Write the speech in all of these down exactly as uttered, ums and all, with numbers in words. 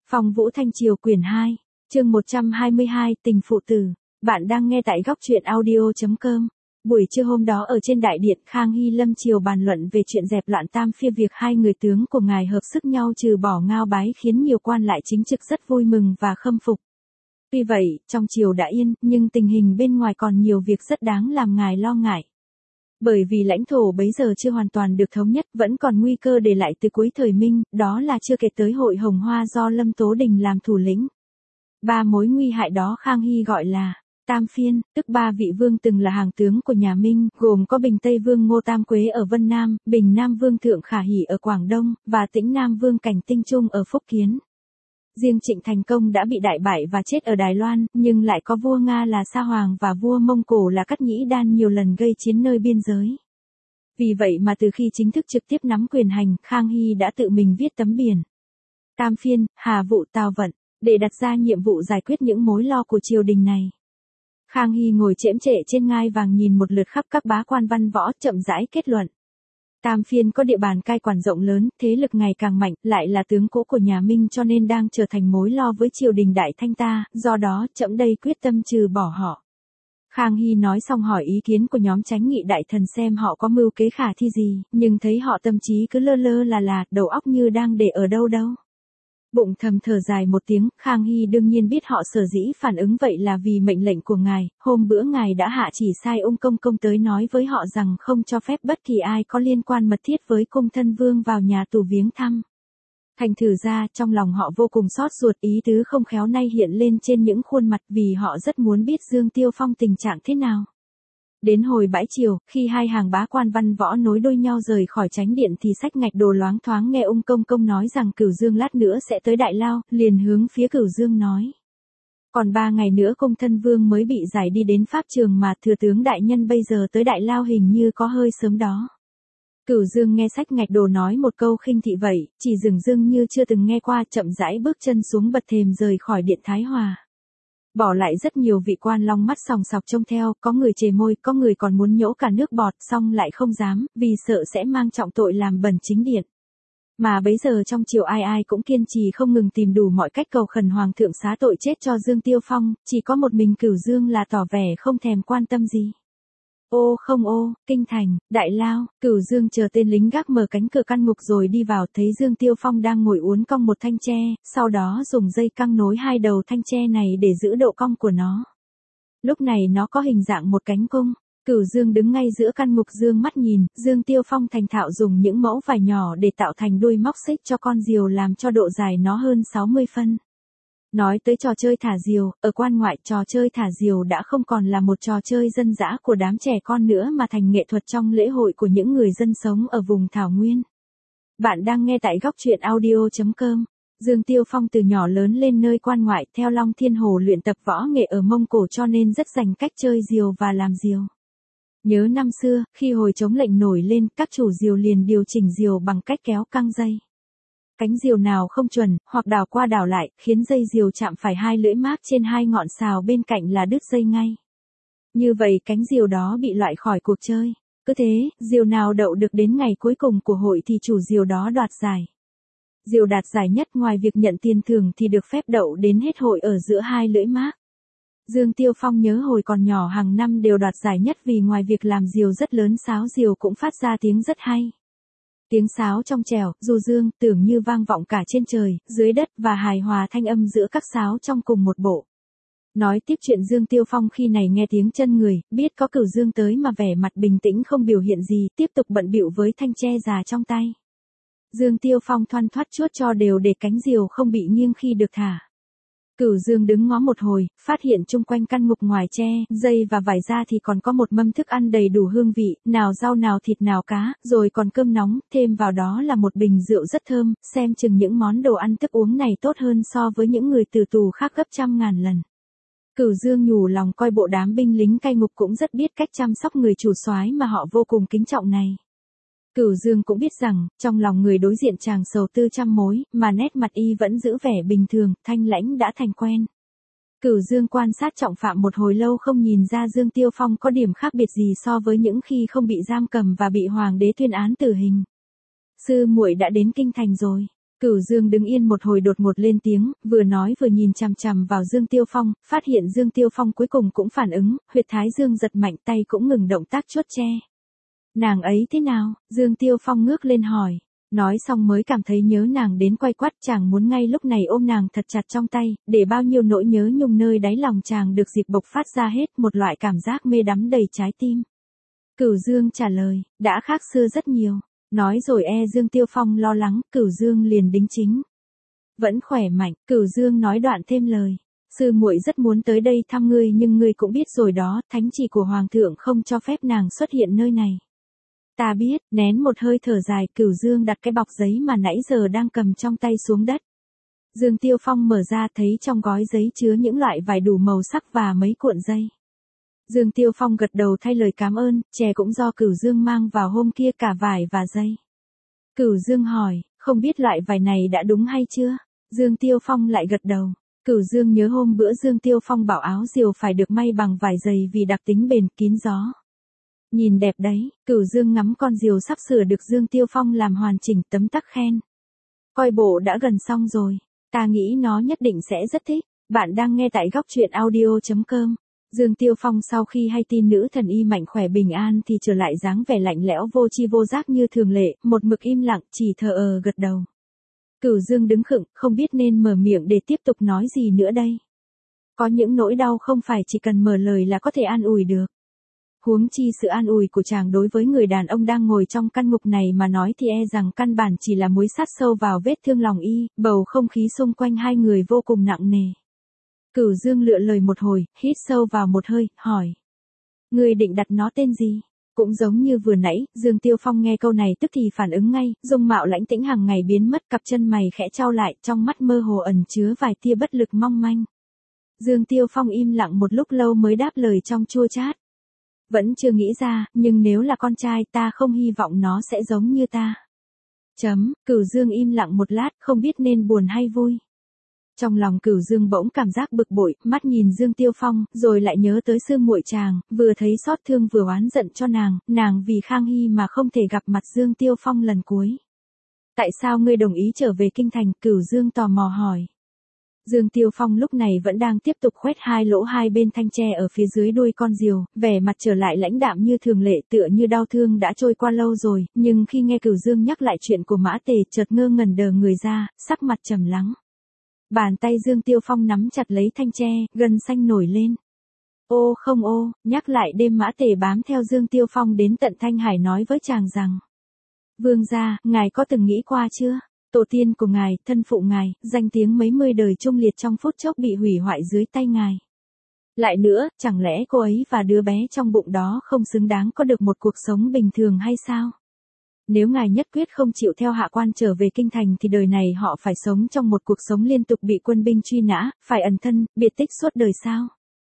Phong Vũ Thanh Triều quyển hai, chương một trăm hai mươi hai, tình phụ tử. Bạn đang nghe tại góc truyện audio chấm com. Buổi trưa hôm đó ở trên đại điện, Khang Hy Lâm Triều bàn luận về chuyện dẹp loạn tam phiên, việc hai người tướng của ngài hợp sức nhau trừ bỏ Ngao Bái khiến nhiều quan lại chính trực rất vui mừng và khâm phục. Tuy vậy, trong triều đã yên, nhưng tình hình bên ngoài còn nhiều việc rất đáng làm ngài lo ngại. Bởi vì lãnh thổ bấy giờ chưa hoàn toàn được thống nhất, vẫn còn nguy cơ để lại từ cuối thời Minh, đó là chưa kể tới Hội Hồng Hoa do Lâm Tố Đình làm thủ lĩnh. Ba mối nguy hại đó Khang Hy gọi là Tam Phiên, tức ba vị vương từng là hàng tướng của nhà Minh, gồm có Bình Tây Vương Ngô Tam Quế ở Vân Nam, Bình Nam Vương Thượng Khả Hỷ ở Quảng Đông, và Tĩnh Nam Vương Cảnh Tinh Trung ở Phúc Kiến. Riêng Trịnh Thành Công đã bị đại bại và chết ở Đài Loan, nhưng lại có vua Nga là Sa Hoàng và vua Mông Cổ là Cát Nhĩ Đan nhiều lần gây chiến nơi biên giới. Vì vậy mà từ khi chính thức trực tiếp nắm quyền hành, Khang Hy đã tự mình viết tấm biển Tam Phiên, Hà Vụ Tào Vận, để đặt ra nhiệm vụ giải quyết những mối lo của triều đình này. Khang Hy ngồi chễm trệ trên ngai vàng nhìn một lượt khắp các bá quan văn võ, chậm rãi kết luận. Tam Phiên có địa bàn cai quản rộng lớn, thế lực ngày càng mạnh, lại là tướng cũ của nhà Minh cho nên đang trở thành mối lo với triều đình Đại Thanh ta, do đó trẫm đây quyết tâm trừ bỏ họ. Khang Hy nói xong hỏi ý kiến của nhóm chánh nghị đại thần xem họ có mưu kế khả thi gì, nhưng thấy họ tâm trí cứ lơ lơ là là, đầu óc như đang để ở đâu đâu. Bụng thầm thở dài một tiếng, Khang Hy đương nhiên biết họ sở dĩ phản ứng vậy là vì mệnh lệnh của ngài, hôm bữa ngài đã hạ chỉ sai Ung Công Công tới nói với họ rằng không cho phép bất kỳ ai có liên quan mật thiết với cung thân vương vào nhà tù viếng thăm. Thành thử ra, trong lòng họ vô cùng xót ruột, ý tứ không khéo nay hiện lên trên những khuôn mặt vì họ rất muốn biết Dương Tiêu Phong tình trạng thế nào. Đến hồi bãi chiều, khi hai hàng bá quan văn võ nối đuôi nhau rời khỏi chánh điện thì Sách Ngạch Đồ loáng thoáng nghe Ung Công Công nói rằng Cửu Dương lát nữa sẽ tới Đại Lao, liền hướng phía Cửu Dương nói. Còn ba ngày nữa cung thân vương mới bị giải đi đến pháp trường mà thừa tướng đại nhân bây giờ tới Đại Lao hình như có hơi sớm đó. Cửu Dương nghe Sách Ngạch Đồ nói một câu khinh thị vậy, chỉ dừng dưng như chưa từng nghe qua, chậm rãi bước chân xuống bậc thềm rời khỏi điện Thái Hòa. Bỏ lại rất nhiều vị quan long mắt sòng sọc trông theo, có người chề môi, có người còn muốn nhổ cả nước bọt, xong lại không dám, vì sợ sẽ mang trọng tội làm bẩn chính điện. Mà bấy giờ trong triều ai ai cũng kiên trì không ngừng tìm đủ mọi cách cầu khẩn hoàng thượng xá tội chết cho Dương Tiêu Phong, chỉ có một mình Cửu Dương là tỏ vẻ không thèm quan tâm gì. Ô không ô, kinh thành, Đại Lao, Cửu Dương chờ tên lính gác mở cánh cửa căn ngục rồi đi vào, thấy Dương Tiêu Phong đang ngồi uốn cong một thanh tre, sau đó dùng dây căng nối hai đầu thanh tre này để giữ độ cong của nó. Lúc này nó có hình dạng một cánh cung. Cửu Dương đứng ngay giữa căn ngục dương mắt nhìn, Dương Tiêu Phong thành thạo dùng những mẫu vải nhỏ để tạo thành đuôi móc xích cho con diều làm cho độ dài nó hơn sáu mươi phân. Nói tới trò chơi thả diều, ở quan ngoại trò chơi thả diều đã không còn là một trò chơi dân dã của đám trẻ con nữa mà thành nghệ thuật trong lễ hội của những người dân sống ở vùng Thảo Nguyên. Bạn đang nghe tại góc truyện audio chấm com. Dương Tiêu Phong từ nhỏ lớn lên nơi quan ngoại, theo Long Thiên Hồ luyện tập võ nghệ ở Mông Cổ cho nên rất rành cách chơi diều và làm diều. Nhớ năm xưa, khi hồi chống lệnh nổi lên, các chủ diều liền điều chỉnh diều bằng cách kéo căng dây. Cánh diều nào không chuẩn, hoặc đảo qua đảo lại, khiến dây diều chạm phải hai lưỡi mác trên hai ngọn sào bên cạnh là đứt dây ngay. Như vậy cánh diều đó bị loại khỏi cuộc chơi. Cứ thế, diều nào đậu được đến ngày cuối cùng của hội thì chủ diều đó đoạt giải. Diều đạt giải nhất ngoài việc nhận tiền thưởng thì được phép đậu đến hết hội ở giữa hai lưỡi mác. Dương Tiêu Phong nhớ hồi còn nhỏ hàng năm đều đoạt giải nhất vì ngoài việc làm diều rất lớn, sáo diều cũng phát ra tiếng rất hay. Tiếng sáo trong trẻo, du dương, tưởng như vang vọng cả trên trời, dưới đất và hài hòa thanh âm giữa các sáo trong cùng một bộ. Nói tiếp chuyện Dương Tiêu Phong khi này nghe tiếng chân người, biết có Cửu Dương tới mà vẻ mặt bình tĩnh không biểu hiện gì, tiếp tục bận bịu với thanh tre già trong tay. Dương Tiêu Phong thoăn thoắt chuốt cho đều để cánh diều không bị nghiêng khi được thả. Cửu Dương đứng ngó một hồi, phát hiện chung quanh căn ngục ngoài tre, dây và vải ra thì còn có một mâm thức ăn đầy đủ hương vị, nào rau nào thịt nào cá, rồi còn cơm nóng, thêm vào đó là một bình rượu rất thơm, xem chừng những món đồ ăn thức uống này tốt hơn so với những người từ tù khác gấp trăm ngàn lần. Cửu Dương nhủ lòng coi bộ đám binh lính cai ngục cũng rất biết cách chăm sóc người chủ soái mà họ vô cùng kính trọng này. Cửu Dương cũng biết rằng, trong lòng người đối diện chàng sầu tư trăm mối, mà nét mặt y vẫn giữ vẻ bình thường, thanh lãnh đã thành quen. Cửu Dương quan sát trọng phạm một hồi lâu không nhìn ra Dương Tiêu Phong có điểm khác biệt gì so với những khi không bị giam cầm và bị hoàng đế tuyên án tử hình. Sư muội đã đến kinh thành rồi. Cửu Dương đứng yên một hồi đột ngột lên tiếng, vừa nói vừa nhìn chằm chằm vào Dương Tiêu Phong, phát hiện Dương Tiêu Phong cuối cùng cũng phản ứng, huyệt thái dương giật mạnh tay cũng ngừng động tác chốt che. Nàng ấy thế nào? Dương Tiêu Phong ngước lên hỏi. Nói xong mới cảm thấy nhớ nàng đến quay quắt, chàng muốn ngay lúc này ôm nàng thật chặt trong tay, để bao nhiêu nỗi nhớ nhung nơi đáy lòng chàng được dịp bộc phát ra hết, một loại cảm giác mê đắm đầy trái tim. Cửu Dương trả lời, đã khác xưa rất nhiều. Nói rồi e Dương Tiêu Phong lo lắng, Cửu Dương liền đính chính. Vẫn khỏe mạnh, Cửu Dương nói đoạn thêm lời. Sư muội rất muốn tới đây thăm ngươi nhưng ngươi cũng biết rồi đó, thánh chỉ của Hoàng thượng không cho phép nàng xuất hiện nơi này. Ta biết, nén một hơi thở dài, Cửu Dương đặt cái bọc giấy mà nãy giờ đang cầm trong tay xuống đất. Dương Tiêu Phong mở ra thấy trong gói giấy chứa những loại vải đủ màu sắc và mấy cuộn dây. Dương Tiêu Phong gật đầu thay lời cảm ơn, chè cũng do Cửu Dương mang vào hôm kia cả vải và dây. Cửu Dương hỏi, không biết loại vải này đã đúng hay chưa? Dương Tiêu Phong lại gật đầu. Cửu Dương nhớ hôm bữa Dương Tiêu Phong bảo áo diều phải được may bằng vải dày vì đặc tính bền kín gió. Nhìn đẹp đấy, Cửu Dương ngắm con diều sắp sửa được Dương Tiêu Phong làm hoàn chỉnh, tấm tắc khen. Coi bộ đã gần xong rồi, ta nghĩ nó nhất định sẽ rất thích. Bạn đang nghe tại góc truyện audio chấm com. Dương Tiêu Phong sau khi hay tin nữ thần y mạnh khỏe bình an thì trở lại dáng vẻ lạnh lẽo vô chi vô giác như thường lệ, một mực im lặng, chỉ thờ ờ gật đầu. Cửu Dương đứng khựng, không biết nên mở miệng để tiếp tục nói gì nữa đây. Có những nỗi đau không phải chỉ cần mở lời là có thể an ủi được. Huống chi sự an ủi của chàng đối với người đàn ông đang ngồi trong căn ngục này mà nói thì e rằng căn bản chỉ là muối sát sâu vào vết thương lòng y, bầu không khí xung quanh hai người vô cùng nặng nề. Cửu Dương lựa lời một hồi, hít sâu vào một hơi, hỏi. Người định đặt nó tên gì? Cũng giống như vừa nãy, Dương Tiêu Phong nghe câu này tức thì phản ứng ngay, dung mạo lãnh tĩnh hàng ngày biến mất, cặp chân mày khẽ trao lại, trong mắt mơ hồ ẩn chứa vài tia bất lực mong manh. Dương Tiêu Phong im lặng một lúc lâu mới đáp lời trong chua chát. Vẫn chưa nghĩ ra, nhưng nếu là con trai ta không hy vọng nó sẽ giống như ta. Chấm, Cửu Dương im lặng một lát, không biết nên buồn hay vui. Trong lòng Cửu Dương bỗng cảm giác bực bội, mắt nhìn Dương Tiêu Phong, rồi lại nhớ tới sư muội chàng, vừa thấy xót thương vừa oán giận cho nàng, nàng vì Khang Hy mà không thể gặp mặt Dương Tiêu Phong lần cuối. Tại sao ngươi đồng ý trở về kinh thành? Cửu Dương tò mò hỏi. Dương Tiêu Phong lúc này vẫn đang tiếp tục khoét hai lỗ hai bên thanh tre ở phía dưới đuôi con diều, vẻ mặt trở lại lãnh đạm như thường lệ, tựa như đau thương đã trôi qua lâu rồi, nhưng khi nghe Cửu Dương nhắc lại chuyện của Mã Tề, chợt ngơ ngẩn đờ người ra, sắc mặt trầm lắng. Bàn tay Dương Tiêu Phong nắm chặt lấy thanh tre, gân xanh nổi lên. Ô không ô, nhắc lại đêm Mã Tề bám theo Dương Tiêu Phong đến tận Thanh Hải nói với chàng rằng. Vương gia, ngài có từng nghĩ qua chưa? Tổ tiên của ngài, thân phụ ngài, danh tiếng mấy mươi đời trung liệt trong phút chốc bị hủy hoại dưới tay ngài. Lại nữa, chẳng lẽ cô ấy và đứa bé trong bụng đó không xứng đáng có được một cuộc sống bình thường hay sao? Nếu ngài nhất quyết không chịu theo hạ quan trở về kinh thành thì đời này họ phải sống trong một cuộc sống liên tục bị quân binh truy nã, phải ẩn thân, biệt tích suốt đời sao?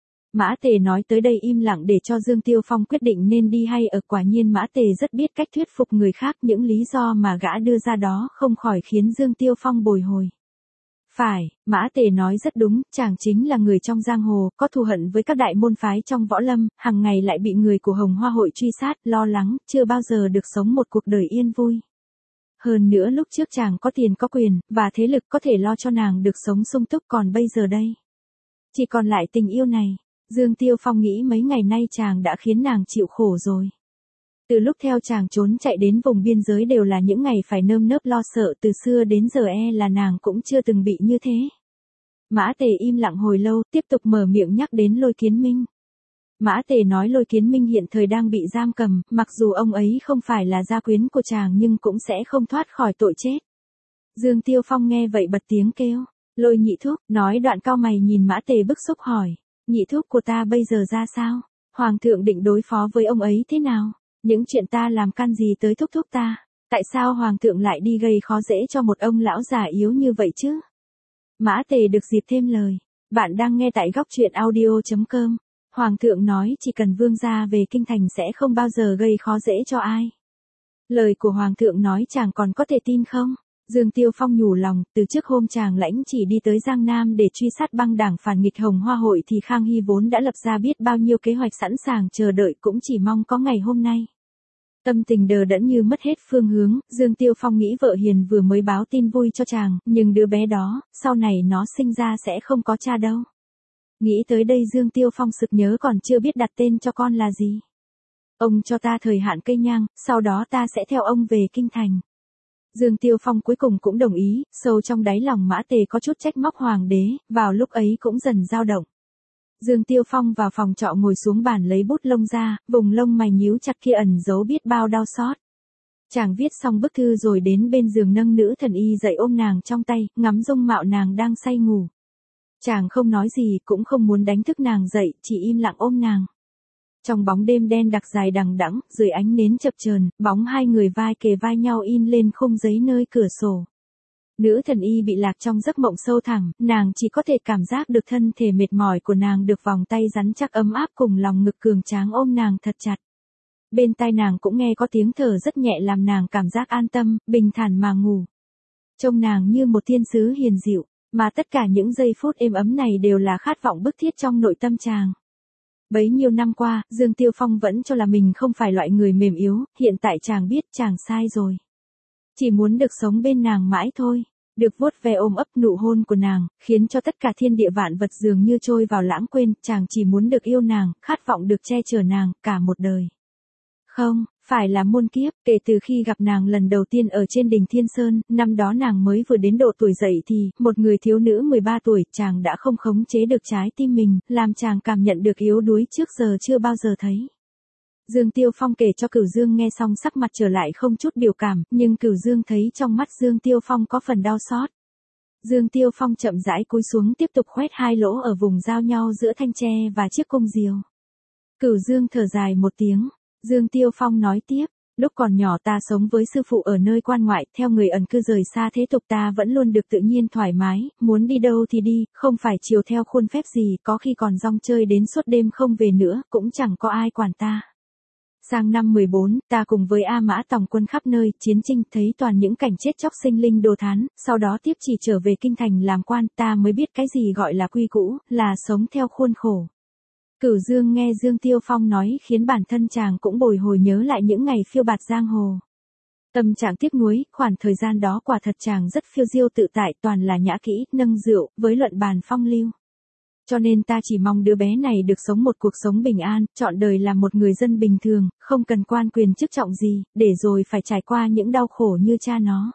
Mã Tề nói tới đây im lặng để cho Dương Tiêu Phong quyết định nên đi hay ở, quả nhiên Mã Tề rất biết cách thuyết phục người khác, những lý do mà gã đưa ra đó không khỏi khiến Dương Tiêu Phong bồi hồi. Phải, Mã Tề nói rất đúng, chàng chính là người trong giang hồ, có thù hận với các đại môn phái trong võ lâm, hàng ngày lại bị người của Hồng Hoa hội truy sát, lo lắng, chưa bao giờ được sống một cuộc đời yên vui. Hơn nữa lúc trước chàng có tiền có quyền, và thế lực có thể lo cho nàng được sống sung túc, còn bây giờ đây. Chỉ còn lại tình yêu này. Dương Tiêu Phong nghĩ mấy ngày nay chàng đã khiến nàng chịu khổ rồi. Từ lúc theo chàng trốn chạy đến vùng biên giới đều là những ngày phải nơm nớp lo sợ, từ xưa đến giờ e là nàng cũng chưa từng bị như thế. Mã Tề im lặng hồi lâu, tiếp tục mở miệng nhắc đến Lôi Kiến Minh. Mã Tề nói Lôi Kiến Minh hiện thời đang bị giam cầm, mặc dù ông ấy không phải là gia quyến của chàng nhưng cũng sẽ không thoát khỏi tội chết. Dương Tiêu Phong nghe vậy bật tiếng kêu, Lôi nhị thúc, nói đoạn cau mày nhìn Mã Tề bức xúc hỏi. Nhị thúc của ta bây giờ ra sao? Hoàng thượng định đối phó với ông ấy thế nào? Những chuyện ta làm can gì tới thúc thúc ta? Tại sao hoàng thượng lại đi gây khó dễ cho một ông lão già yếu như vậy chứ? Mã Tề được dịp thêm lời. Bạn đang nghe tại góc truyện audio chấm com. Hoàng thượng nói chỉ cần vương gia về kinh thành sẽ không bao giờ gây khó dễ cho ai. Lời của hoàng thượng nói chàng còn có thể tin không? Dương Tiêu Phong nhủ lòng, từ trước hôm chàng lãnh chỉ đi tới Giang Nam để truy sát băng đảng phản nghịch Hồng Hoa hội thì Khang Hy vốn đã lập ra biết bao nhiêu kế hoạch sẵn sàng chờ đợi, cũng chỉ mong có ngày hôm nay. Tâm tình đờ đẫn như mất hết phương hướng, Dương Tiêu Phong nghĩ vợ hiền vừa mới báo tin vui cho chàng, nhưng đứa bé đó, sau này nó sinh ra sẽ không có cha đâu. Nghĩ tới đây Dương Tiêu Phong sực nhớ còn chưa biết đặt tên cho con là gì. Ông cho ta thời hạn cây nhang, sau đó ta sẽ theo ông về kinh thành. Dương Tiêu Phong cuối cùng cũng đồng ý, sâu trong đáy lòng Mã Tề có chút trách móc hoàng đế, vào lúc ấy cũng dần dao động. Dương Tiêu Phong vào phòng trọ ngồi xuống bàn lấy bút lông ra, vùng lông mày nhíu chặt kia ẩn giấu biết bao đau xót. Chàng viết xong bức thư rồi đến bên giường nâng nữ thần y dậy ôm nàng trong tay, ngắm dung mạo nàng đang say ngủ. Chàng không nói gì, cũng không muốn đánh thức nàng dậy, chỉ im lặng ôm nàng. Trong bóng đêm đen đặc dài đằng đẵng, dưới ánh nến chập chờn, bóng hai người vai kề vai nhau in lên khung giấy nơi cửa sổ. Nữ thần y bị lạc trong giấc mộng sâu thẳm, nàng chỉ có thể cảm giác được thân thể mệt mỏi của nàng được vòng tay rắn chắc ấm áp cùng lòng ngực cường tráng ôm nàng thật chặt. Bên tai nàng cũng nghe có tiếng thở rất nhẹ làm nàng cảm giác an tâm, bình thản mà ngủ. Trông nàng như một thiên sứ hiền dịu, mà tất cả những giây phút êm ấm này đều là khát vọng bức thiết trong nội tâm chàng. Bấy nhiêu năm qua, Dương Tiêu Phong vẫn cho là mình không phải loại người mềm yếu, hiện tại chàng biết chàng sai rồi. Chỉ muốn được sống bên nàng mãi thôi, được vuốt ve ôm ấp nụ hôn của nàng, khiến cho tất cả thiên địa vạn vật dường như trôi vào lãng quên, chàng chỉ muốn được yêu nàng, khát vọng được che chở nàng, cả một đời. Không, phải là muôn kiếp, kể từ khi gặp nàng lần đầu tiên ở trên đỉnh Thiên Sơn, năm đó nàng mới vừa đến độ tuổi dậy thì, một người thiếu nữ mười ba tuổi, chàng đã không khống chế được trái tim mình, làm chàng cảm nhận được yếu đuối trước giờ chưa bao giờ thấy. Dương Tiêu Phong kể cho Cửu Dương nghe xong sắc mặt trở lại không chút biểu cảm, nhưng Cửu Dương thấy trong mắt Dương Tiêu Phong có phần đau xót. Dương Tiêu Phong chậm rãi cúi xuống tiếp tục khoét hai lỗ ở vùng giao nhau giữa thanh tre và chiếc cung diều. Cửu Dương thở dài một tiếng. Dương Tiêu Phong nói tiếp, lúc còn nhỏ ta sống với sư phụ ở nơi quan ngoại, theo người ẩn cư rời xa thế tục ta vẫn luôn được tự nhiên thoải mái, muốn đi đâu thì đi, không phải chiều theo khuôn phép gì, có khi còn rong chơi đến suốt đêm không về nữa, cũng chẳng có ai quản ta. Sang năm mười bốn, ta cùng với A Mã tòng quân khắp nơi, chiến tranh, thấy toàn những cảnh chết chóc sinh linh đồ thán, sau đó tiếp chỉ trở về kinh thành làm quan, ta mới biết cái gì gọi là quy cũ, là sống theo khuôn khổ. Cửu Dương nghe Dương Tiêu Phong nói khiến bản thân chàng cũng bồi hồi nhớ lại những ngày phiêu bạt giang hồ. Tâm trạng tiếc nuối, khoảng thời gian đó quả thật chàng rất phiêu diêu tự tại, toàn là nhã kỹ, nâng rượu, với luận bàn phong lưu. Cho nên ta chỉ mong đứa bé này được sống một cuộc sống bình an, trọn đời là một người dân bình thường, không cần quan quyền chức trọng gì, để rồi phải trải qua những đau khổ như cha nó.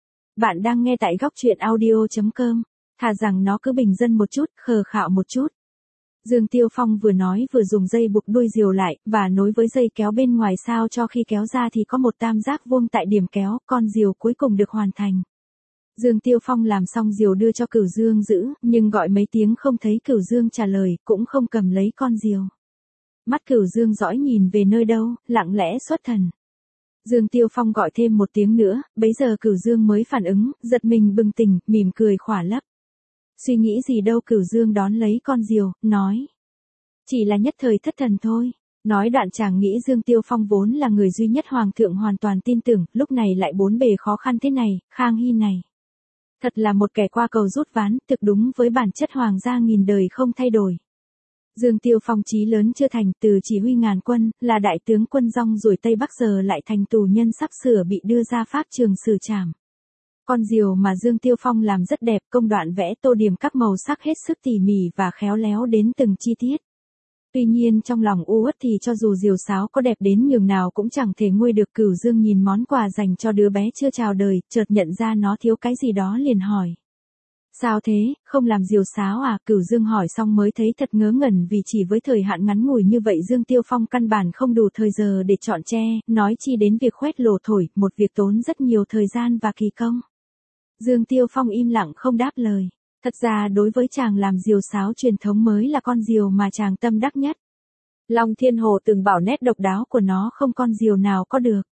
Bạn đang nghe tại góc truyện audio chấm com, thà rằng nó cứ bình dân một chút, khờ khạo một chút. Dương Tiêu Phong vừa nói vừa dùng dây buộc đuôi diều lại, và nối với dây kéo bên ngoài sao cho khi kéo ra thì có một tam giác vuông tại điểm kéo, con diều cuối cùng được hoàn thành. Dương Tiêu Phong làm xong diều đưa cho Cửu Dương giữ, nhưng gọi mấy tiếng không thấy Cửu Dương trả lời, cũng không cầm lấy con diều. Mắt Cửu Dương dõi nhìn về nơi đâu, lặng lẽ xuất thần. Dương Tiêu Phong gọi thêm một tiếng nữa, bấy giờ Cửu Dương mới phản ứng, giật mình bừng tỉnh, mỉm cười khỏa lấp. Suy nghĩ gì đâu, Cửu Dương đón lấy con diều, nói. Chỉ là nhất thời thất thần thôi. Nói đoạn chàng nghĩ Dương Tiêu Phong vốn là người duy nhất hoàng thượng hoàn toàn tin tưởng, lúc này lại bốn bề khó khăn thế này, Khang Hy này. Thật là một kẻ qua cầu rút ván, thực đúng với bản chất hoàng gia nghìn đời không thay đổi. Dương Tiêu Phong chí lớn chưa thành, từ chỉ huy ngàn quân, là đại tướng quân rong ruổi Tây Bắc giờ lại thành tù nhân sắp sửa bị đưa ra pháp trường xử trảm. Con diều mà Dương Tiêu Phong làm rất đẹp, công đoạn vẽ tô điểm các màu sắc hết sức tỉ mỉ và khéo léo đến từng chi tiết. Tuy nhiên trong lòng u uất thì cho dù diều sáo có đẹp đến nhường nào cũng chẳng thể nguôi được. Cửu Dương nhìn món quà dành cho đứa bé chưa chào đời, chợt nhận ra nó thiếu cái gì đó liền hỏi. Sao thế, không làm diều sáo à? Cửu Dương hỏi xong mới thấy thật ngớ ngẩn vì chỉ với thời hạn ngắn ngủi như vậy Dương Tiêu Phong căn bản không đủ thời giờ để chọn tre, nói chi đến việc khoét lỗ thổi, một việc tốn rất nhiều thời gian và kỳ công. Dương Tiêu Phong im lặng không đáp lời. Thật ra đối với chàng làm diều sáo truyền thống mới là con diều mà chàng tâm đắc nhất. Long Thiên Hồ từng bảo nét độc đáo của nó không con diều nào có được.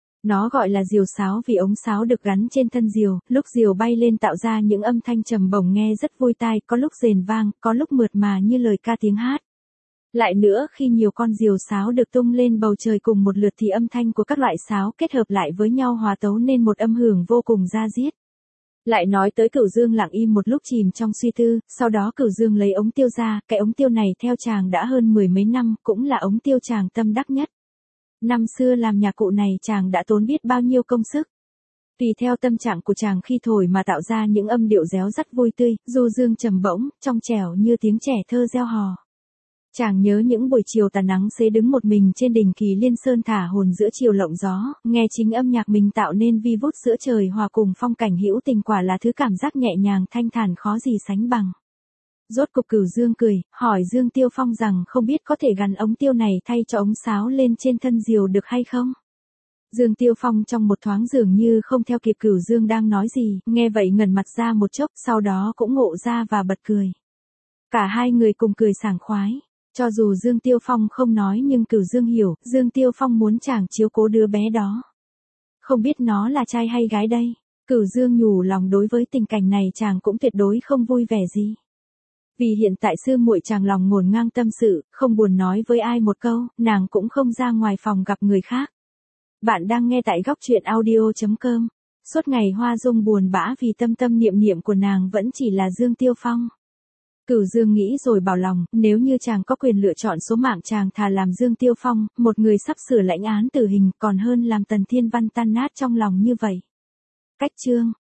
Nó gọi là diều sáo vì ống sáo được gắn trên thân diều, lúc diều bay lên tạo ra những âm thanh trầm bổng nghe rất vui tai, có lúc rền vang, có lúc mượt mà như lời ca tiếng hát. Lại nữa, khi nhiều con diều sáo được tung lên bầu trời cùng một lượt thì âm thanh của các loại sáo kết hợp lại với nhau hòa tấu nên một âm hưởng vô cùng da diết. Lại nói tới Cửu Dương lặng im một lúc chìm trong suy tư, sau đó Cửu Dương lấy ống tiêu ra, cái ống tiêu này theo chàng đã hơn mười mấy năm, cũng là ống tiêu chàng tâm đắc nhất. Năm xưa làm nhạc cụ này chàng đã tốn biết bao nhiêu công sức. Tùy theo tâm trạng của chàng khi thổi mà tạo ra những âm điệu réo rắt vui tươi, du dương trầm bổng, trong trẻo như tiếng trẻ thơ reo hò. Chàng nhớ những buổi chiều tà nắng xế đứng một mình trên đỉnh Kỳ Liên Sơn thả hồn giữa chiều lộng gió, nghe chính âm nhạc mình tạo nên vi vút giữa trời hòa cùng phong cảnh hữu tình, quả là thứ cảm giác nhẹ nhàng thanh thản khó gì sánh bằng. Rốt cục Cửu Dương cười, hỏi Dương Tiêu Phong rằng không biết có thể gắn ống tiêu này thay cho ống sáo lên trên thân diều được hay không? Dương Tiêu Phong trong một thoáng dường như không theo kịp Cửu Dương đang nói gì, nghe vậy ngẩn mặt ra một chốc, sau đó cũng ngộ ra và bật cười. Cả hai người cùng cười sảng khoái. Cho dù Dương Tiêu Phong không nói nhưng Cửu Dương hiểu, Dương Tiêu Phong muốn chàng chiếu cố đứa bé đó. Không biết nó là trai hay gái đây? Cửu Dương nhủ lòng đối với tình cảnh này chàng cũng tuyệt đối không vui vẻ gì. Vì hiện tại sư muội chàng lòng ngổn ngang tâm sự, không buồn nói với ai một câu, nàng cũng không ra ngoài phòng gặp người khác. Bạn đang nghe tại góc truyện audio chấm com. Suốt ngày Hoa Dung buồn bã vì tâm tâm niệm niệm của nàng vẫn chỉ là Dương Tiêu Phong. Cửu Dương nghĩ rồi bảo lòng, nếu như chàng có quyền lựa chọn số mạng chàng thà làm Dương Tiêu Phong, một người sắp sửa lãnh án tử hình, còn hơn làm Tần Thiên Văn tan nát trong lòng như vậy. Cách chương